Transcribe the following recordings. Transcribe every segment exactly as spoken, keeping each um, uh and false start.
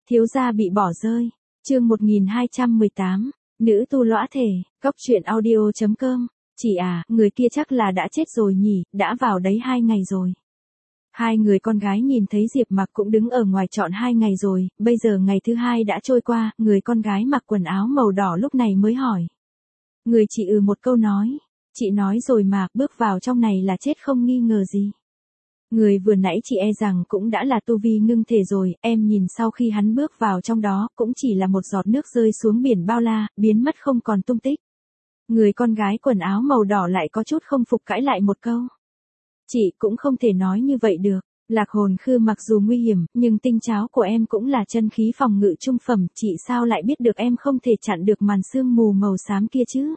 Thiếu gia bị bỏ rơi. Chương một nghìn hai trăm mười tám. Nữ tu lõa thể. Cóc truyện audio chấm com. Chị à, người kia chắc là đã chết rồi nhỉ, đã vào đấy hai ngày rồi. Hai người con gái nhìn thấy Diệp Mặc cũng đứng ở ngoài trọn hai ngày rồi, bây giờ ngày thứ hai đã trôi qua, người con gái mặc quần áo màu đỏ lúc này mới hỏi. Người chị ừ một câu nói. Chị nói rồi mà, bước vào trong này là chết không nghi ngờ gì. Người vừa nãy chị e rằng cũng đã là tu vi ngưng thể rồi, em nhìn sau khi hắn bước vào trong đó, cũng chỉ là một giọt nước rơi xuống biển bao la, biến mất không còn tung tích. Người con gái quần áo màu đỏ lại có chút không phục cãi lại một câu. Chị cũng không thể nói như vậy được, lạc hồn khư mặc dù nguy hiểm, nhưng tinh cháo của em cũng là chân khí phòng ngự trung phẩm, chị sao lại biết được em không thể chặn được màn sương mù màu xám kia chứ?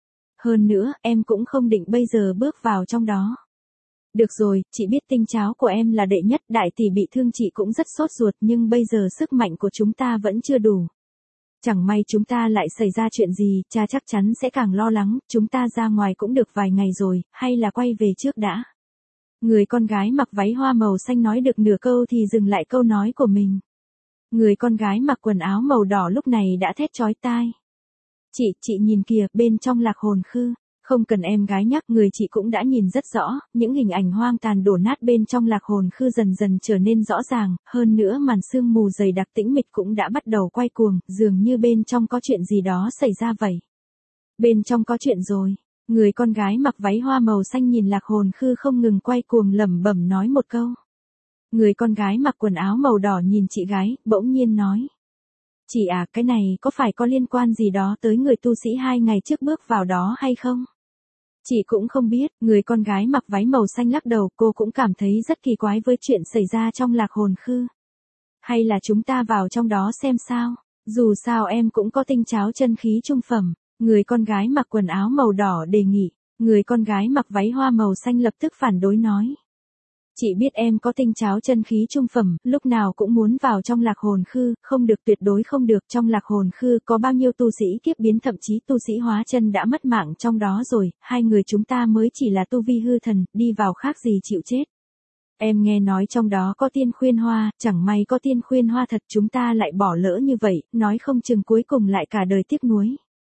Hơn nữa, em cũng không định bây giờ bước vào trong đó. Được rồi, chị biết tinh cháo của em là đệ nhất, đại tỷ bị thương chị cũng rất sốt ruột, nhưng bây giờ sức mạnh của chúng ta vẫn chưa đủ. Chẳng may chúng ta lại xảy ra chuyện gì, cha chắc chắn sẽ càng lo lắng, chúng ta ra ngoài cũng được vài ngày rồi, hay là quay về trước đã. Người con gái mặc váy hoa màu xanh nói được nửa câu thì dừng lại câu nói của mình. Người con gái mặc quần áo màu đỏ lúc này đã thét chói tai. Chị, chị nhìn kìa, bên trong lạc hồn khư. Không cần em gái nhắc, người chị cũng đã nhìn rất rõ, những hình ảnh hoang tàn đổ nát bên trong lạc hồn khư dần dần trở nên rõ ràng, hơn nữa màn sương mù dày đặc tĩnh mịch cũng đã bắt đầu quay cuồng, dường như bên trong có chuyện gì đó xảy ra vậy. Bên trong có chuyện rồi. Người con gái mặc váy hoa màu xanh nhìn lạc hồn khư không ngừng quay cuồng lẩm bẩm nói một câu. Người con gái mặc quần áo màu đỏ nhìn chị gái, bỗng nhiên nói. Chị à, cái này có phải có liên quan gì đó tới người tu sĩ hai ngày trước bước vào đó hay không? Chị cũng không biết, người con gái mặc váy màu xanh lắc đầu, cô cũng cảm thấy rất kỳ quái với chuyện xảy ra trong lạc hồn khư. Hay là chúng ta vào trong đó xem sao? Dù sao em cũng có tinh cháo chân khí trung phẩm. Người con gái mặc quần áo màu đỏ đề nghị. Người con gái mặc váy hoa màu xanh lập tức phản đối nói. Chị biết em có tinh cháo chân khí trung phẩm, lúc nào cũng muốn vào trong lạc hồn khư, không được, tuyệt đối không được. Trong lạc hồn khư có bao nhiêu tu sĩ kiếp biến, thậm chí tu sĩ hóa chân đã mất mạng trong đó rồi, hai người chúng ta mới chỉ là tu vi hư thần, đi vào khác gì chịu chết. Em nghe nói trong đó có tiên khuyên hoa, chẳng may có tiên khuyên hoa thật, chúng ta lại bỏ lỡ như vậy, nói không chừng cuối cùng lại cả đời tiếc nuối.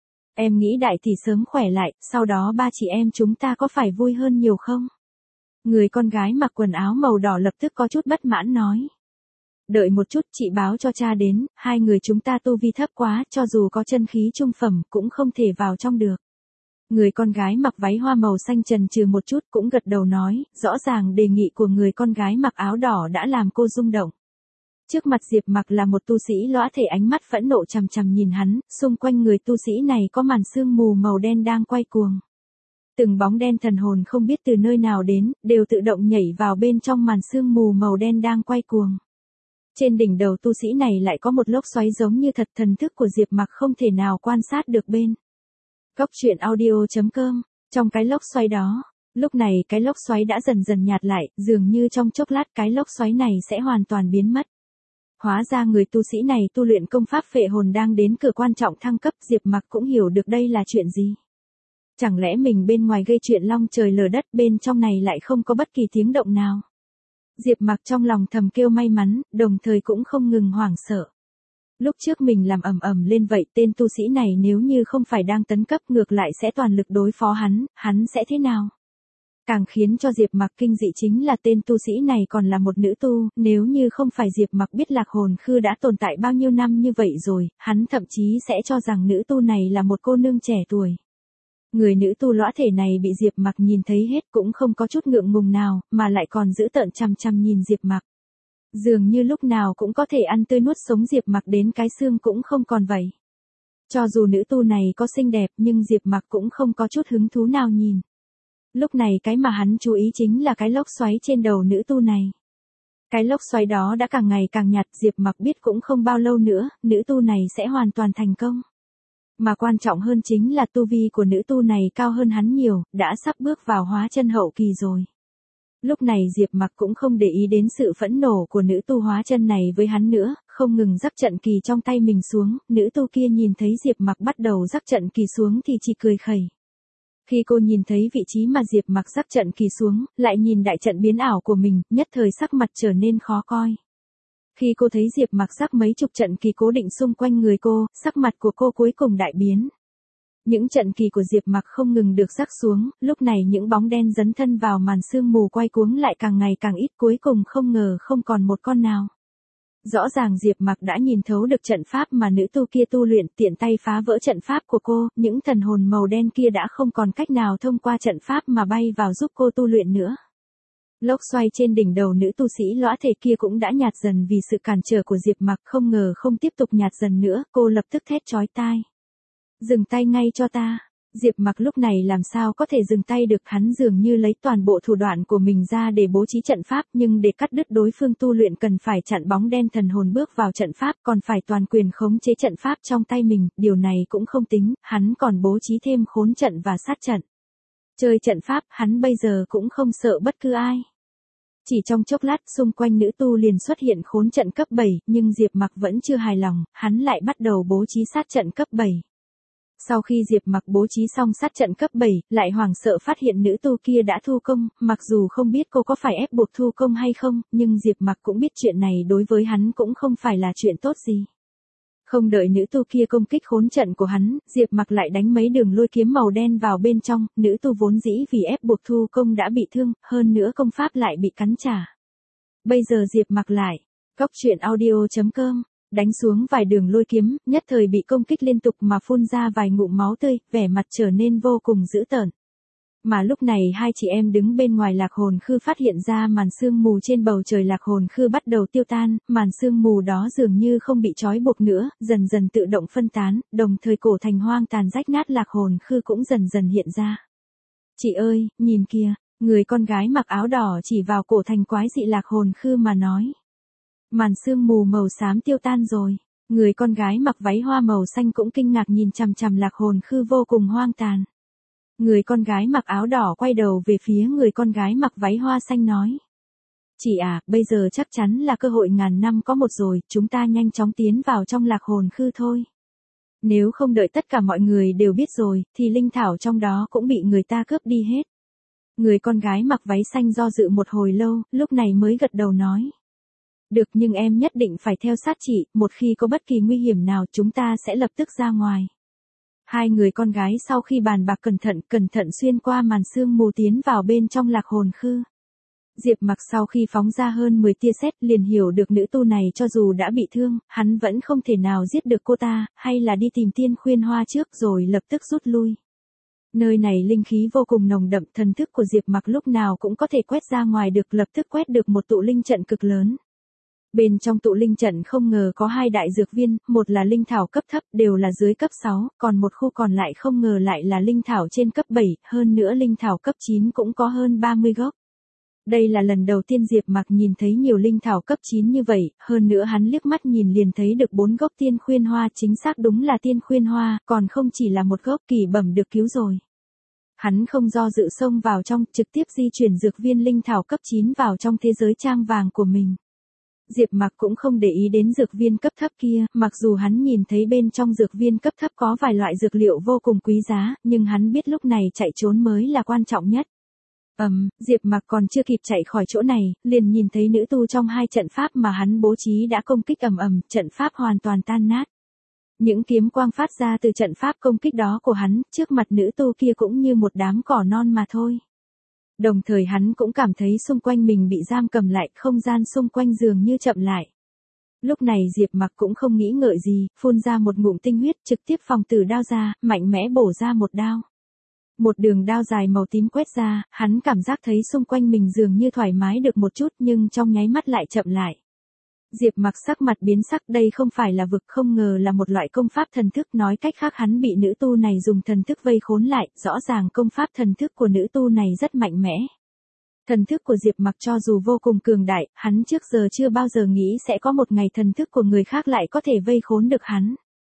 Em nghĩ đại tỷ sớm khỏe lại, sau đó ba chị em chúng ta có phải vui hơn nhiều không? Người con gái mặc quần áo màu đỏ lập tức có chút bất mãn nói. Đợi một chút, chị báo cho cha đến, hai người chúng ta tu vi thấp quá, cho dù có chân khí trung phẩm cũng không thể vào trong được. Người con gái mặc váy hoa màu xanh chần chừ một chút cũng gật đầu nói, rõ ràng đề nghị của người con gái mặc áo đỏ đã làm cô rung động. Trước mặt Diệp Mặc là một tu sĩ lõa thể, ánh mắt phẫn nộ chằm chằm nhìn hắn, xung quanh người tu sĩ này có màn sương mù màu đen đang quay cuồng. Từng bóng đen thần hồn không biết từ nơi nào đến, đều tự động nhảy vào bên trong màn sương mù màu đen đang quay cuồng. Trên đỉnh đầu tu sĩ này lại có một lốc xoáy giống như thật, thần thức của Diệp Mặc không thể nào quan sát được bên. Cóc truyện audio chấm com. Trong cái lốc xoáy đó, lúc này cái lốc xoáy đã dần dần nhạt lại, dường như trong chốc lát cái lốc xoáy này sẽ hoàn toàn biến mất. Hóa ra người tu sĩ này tu luyện công pháp phệ hồn đang đến cửa quan trọng thăng cấp, Diệp Mặc cũng hiểu được đây là chuyện gì. Chẳng lẽ mình bên ngoài gây chuyện long trời lở đất, bên trong này lại không có bất kỳ tiếng động nào. Diệp Mặc trong lòng thầm kêu may mắn, đồng thời cũng không ngừng hoảng sợ. Lúc trước mình làm ầm ầm lên vậy, tên tu sĩ này nếu như không phải đang tấn cấp ngược lại sẽ toàn lực đối phó hắn, hắn sẽ thế nào? Càng khiến cho Diệp Mặc kinh dị chính là tên tu sĩ này còn là một nữ tu, nếu như không phải Diệp Mặc biết lạc hồn khư đã tồn tại bao nhiêu năm như vậy rồi, hắn thậm chí sẽ cho rằng nữ tu này là một cô nương trẻ tuổi. Người nữ tu lõa thể này bị Diệp Mặc nhìn thấy hết cũng không có chút ngượng ngùng nào, mà lại còn giữ tợn chằm chằm nhìn Diệp Mặc. Dường như lúc nào cũng có thể ăn tươi nuốt sống Diệp Mặc đến cái xương cũng không còn vậy. Cho dù nữ tu này có xinh đẹp nhưng Diệp Mặc cũng không có chút hứng thú nào nhìn. Lúc này cái mà hắn chú ý chính là cái lốc xoáy trên đầu nữ tu này. Cái lốc xoáy đó đã càng ngày càng nhạt, Diệp Mặc biết cũng không bao lâu nữa, nữ tu này sẽ hoàn toàn thành công. Mà quan trọng hơn chính là tu vi của nữ tu này cao hơn hắn nhiều, đã sắp bước vào hóa chân hậu kỳ rồi. Lúc này Diệp Mặc cũng không để ý đến sự phẫn nộ của nữ tu hóa chân này với hắn nữa, không ngừng rắc trận kỳ trong tay mình xuống, nữ tu kia nhìn thấy Diệp Mặc bắt đầu rắc trận kỳ xuống thì chỉ cười khẩy. Khi cô nhìn thấy vị trí mà Diệp Mặc rắc trận kỳ xuống, lại nhìn đại trận biến ảo của mình, nhất thời sắc mặt trở nên khó coi. Khi cô thấy Diệp Mặc rắc mấy chục trận kỳ cố định xung quanh người cô, sắc mặt của cô cuối cùng đại biến. Những trận kỳ của Diệp Mặc không ngừng được rắc xuống, lúc này những bóng đen dấn thân vào màn sương mù quay cuống lại càng ngày càng ít, cuối cùng không ngờ không còn một con nào. Rõ ràng Diệp Mặc đã nhìn thấu được trận pháp mà nữ tu kia tu luyện, tiện tay phá vỡ trận pháp của cô, những thần hồn màu đen kia đã không còn cách nào thông qua trận pháp mà bay vào giúp cô tu luyện nữa. Lốc xoay trên đỉnh đầu nữ tu sĩ lõa thể kia cũng đã nhạt dần vì sự cản trở của Diệp Mặc, không ngờ không tiếp tục nhạt dần nữa, cô lập tức thét chói tai. Dừng tay ngay cho ta. Diệp Mặc lúc này làm sao có thể dừng tay được, hắn dường như lấy toàn bộ thủ đoạn của mình ra để bố trí trận pháp, nhưng để cắt đứt đối phương tu luyện cần phải chặn bóng đen thần hồn bước vào trận pháp, còn phải toàn quyền khống chế trận pháp trong tay mình, điều này cũng không tính, hắn còn bố trí thêm khốn trận và sát trận. Chơi trận pháp, hắn bây giờ cũng không sợ bất cứ ai. Chỉ trong chốc lát, xung quanh nữ tu liền xuất hiện khốn trận cấp bảy, nhưng Diệp Mặc vẫn chưa hài lòng, hắn lại bắt đầu bố trí sát trận cấp bảy. Sau khi Diệp Mặc bố trí xong sát trận cấp bảy, lại hoảng sợ phát hiện nữ tu kia đã thu công, mặc dù không biết cô có phải ép buộc thu công hay không, nhưng Diệp Mặc cũng biết chuyện này đối với hắn cũng không phải là chuyện tốt gì. Không đợi nữ tu kia công kích khốn trận của hắn, Diệp Mặc lại đánh mấy đường lôi kiếm màu đen vào bên trong, nữ tu vốn dĩ vì ép buộc thu công đã bị thương, hơn nữa công pháp lại bị cắn trả. Bây giờ Diệp Mặc lại, Cóc Truyện Audio chấm com, đánh xuống vài đường lôi kiếm, nhất thời bị công kích liên tục mà phun ra vài ngụm máu tươi, vẻ mặt trở nên vô cùng dữ tợn. Mà lúc này hai chị em đứng bên ngoài Lạc Hồn Khư phát hiện ra màn sương mù trên bầu trời Lạc Hồn Khư bắt đầu tiêu tan, màn sương mù đó dường như không bị trói buộc nữa, dần dần tự động phân tán, đồng thời cổ thành hoang tàn rách nát Lạc Hồn Khư cũng dần dần hiện ra. Chị ơi, nhìn kìa, người con gái mặc áo đỏ chỉ vào cổ thành quái dị Lạc Hồn Khư mà nói. Màn sương mù màu xám tiêu tan rồi, người con gái mặc váy hoa màu xanh cũng kinh ngạc nhìn chằm chằm Lạc Hồn Khư vô cùng hoang tàn. Người con gái mặc áo đỏ quay đầu về phía người con gái mặc váy hoa xanh nói. Chị à, bây giờ chắc chắn là cơ hội ngàn năm có một rồi, chúng ta nhanh chóng tiến vào trong Lạc Hồn Khư thôi. Nếu không đợi tất cả mọi người đều biết rồi, thì linh thảo trong đó cũng bị người ta cướp đi hết. Người con gái mặc váy xanh do dự một hồi lâu, lúc này mới gật đầu nói. Được, nhưng em nhất định phải theo sát chị, một khi có bất kỳ nguy hiểm nào chúng ta sẽ lập tức ra ngoài. Hai người con gái sau khi bàn bạc cẩn thận, cẩn thận xuyên qua màn sương mù tiến vào bên trong Lạc Hồn Khư. Diệp Mặc sau khi phóng ra hơn mười tia sét liền hiểu được nữ tu này cho dù đã bị thương, hắn vẫn không thể nào giết được cô ta, hay là đi tìm Tiên Khuyên Hoa trước rồi lập tức rút lui. Nơi này linh khí vô cùng nồng đậm, thần thức của Diệp Mặc lúc nào cũng có thể quét ra ngoài được, lập tức quét được một tụ linh trận cực lớn. Bên trong tụ linh trận không ngờ có hai đại dược viên, một là linh thảo cấp thấp, đều là dưới cấp sáu, còn một khu còn lại không ngờ lại là linh thảo trên cấp bảy, hơn nữa linh thảo cấp chín cũng có hơn ba mươi gốc. Đây là lần đầu tiên Diệp Mặc nhìn thấy nhiều linh thảo cấp chín như vậy, hơn nữa hắn liếc mắt nhìn liền thấy được bốn gốc Tiên Khuyên Hoa, chính xác đúng là Tiên Khuyên Hoa, còn không chỉ là một gốc, kỳ bẩm được cứu rồi. Hắn không do dự xông vào trong, trực tiếp di chuyển dược viên linh thảo cấp chín vào trong thế giới trang vàng của mình. Diệp Mặc cũng không để ý đến dược viên cấp thấp kia, mặc dù hắn nhìn thấy bên trong dược viên cấp thấp có vài loại dược liệu vô cùng quý giá, nhưng hắn biết lúc này chạy trốn mới là quan trọng nhất. Ầm, um, Diệp Mặc còn chưa kịp chạy khỏi chỗ này, liền nhìn thấy nữ tu trong hai trận pháp mà hắn bố trí đã công kích ầm ầm, trận pháp hoàn toàn tan nát. Những kiếm quang phát ra từ trận pháp công kích đó của hắn, trước mặt nữ tu kia cũng như một đám cỏ non mà thôi. Đồng thời hắn cũng cảm thấy xung quanh mình bị giam cầm lại, không gian xung quanh dường như chậm lại. Lúc này Diệp Mặc cũng không nghĩ ngợi gì, phun ra một ngụm tinh huyết, trực tiếp phòng tử đao ra, mạnh mẽ bổ ra một đao. Một đường đao dài màu tím quét ra, hắn cảm giác thấy xung quanh mình dường như thoải mái được một chút, nhưng trong nháy mắt lại chậm lại. Diệp Mặc sắc mặt biến sắc, đây không phải là vực, không ngờ là một loại công pháp thần thức, nói cách khác hắn bị nữ tu này dùng thần thức vây khốn lại, rõ ràng công pháp thần thức của nữ tu này rất mạnh mẽ. Thần thức của Diệp Mặc cho dù vô cùng cường đại, hắn trước giờ chưa bao giờ nghĩ sẽ có một ngày thần thức của người khác lại có thể vây khốn được hắn.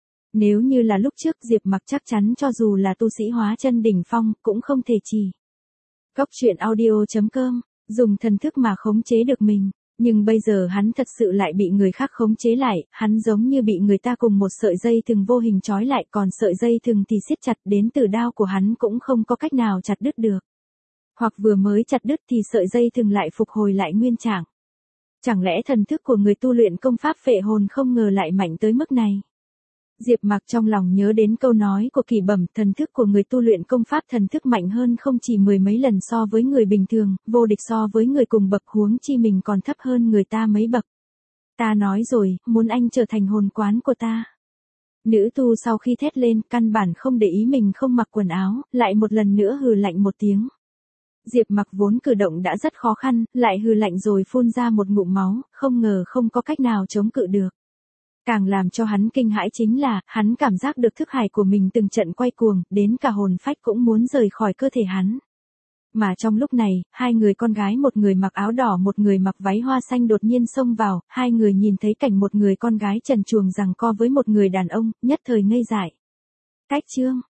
Nếu như là lúc trước Diệp Mặc chắc chắn cho dù là tu sĩ hóa chân đỉnh phong, cũng không thể trì. Cóc Truyện Audio chấm com, dùng thần thức mà khống chế được mình. Nhưng bây giờ hắn thật sự lại bị người khác khống chế lại, hắn giống như bị người ta cùng một sợi dây thừng vô hình trói lại, còn sợi dây thừng thì siết chặt, đến từ đao của hắn cũng không có cách nào chặt đứt được. Hoặc vừa mới chặt đứt thì sợi dây thừng lại phục hồi lại nguyên trạng. Chẳng lẽ thần thức của người tu luyện công pháp phệ hồn không ngờ lại mạnh tới mức này? Diệp Mặc trong lòng nhớ đến câu nói của Kỳ Bẩm, thần thức của người tu luyện công pháp thần thức mạnh hơn không chỉ mười mấy lần so với người bình thường, vô địch so với người cùng bậc, huống chi mình còn thấp hơn người ta mấy bậc. Ta nói rồi, muốn anh trở thành hồn quán của ta. Nữ tu sau khi thét lên, căn bản không để ý mình không mặc quần áo, lại một lần nữa hừ lạnh một tiếng. Diệp Mặc vốn cử động đã rất khó khăn, lại hừ lạnh rồi phun ra một ngụm máu, không ngờ không có cách nào chống cự được. Càng làm cho hắn kinh hãi chính là, hắn cảm giác được thức hải của mình từng trận quay cuồng, đến cả hồn phách cũng muốn rời khỏi cơ thể hắn. Mà trong lúc này, hai người con gái, một người mặc áo đỏ một người mặc váy hoa xanh đột nhiên xông vào, hai người nhìn thấy cảnh một người con gái trần truồng giằng co với một người đàn ông, nhất thời ngây dại. Cách chương,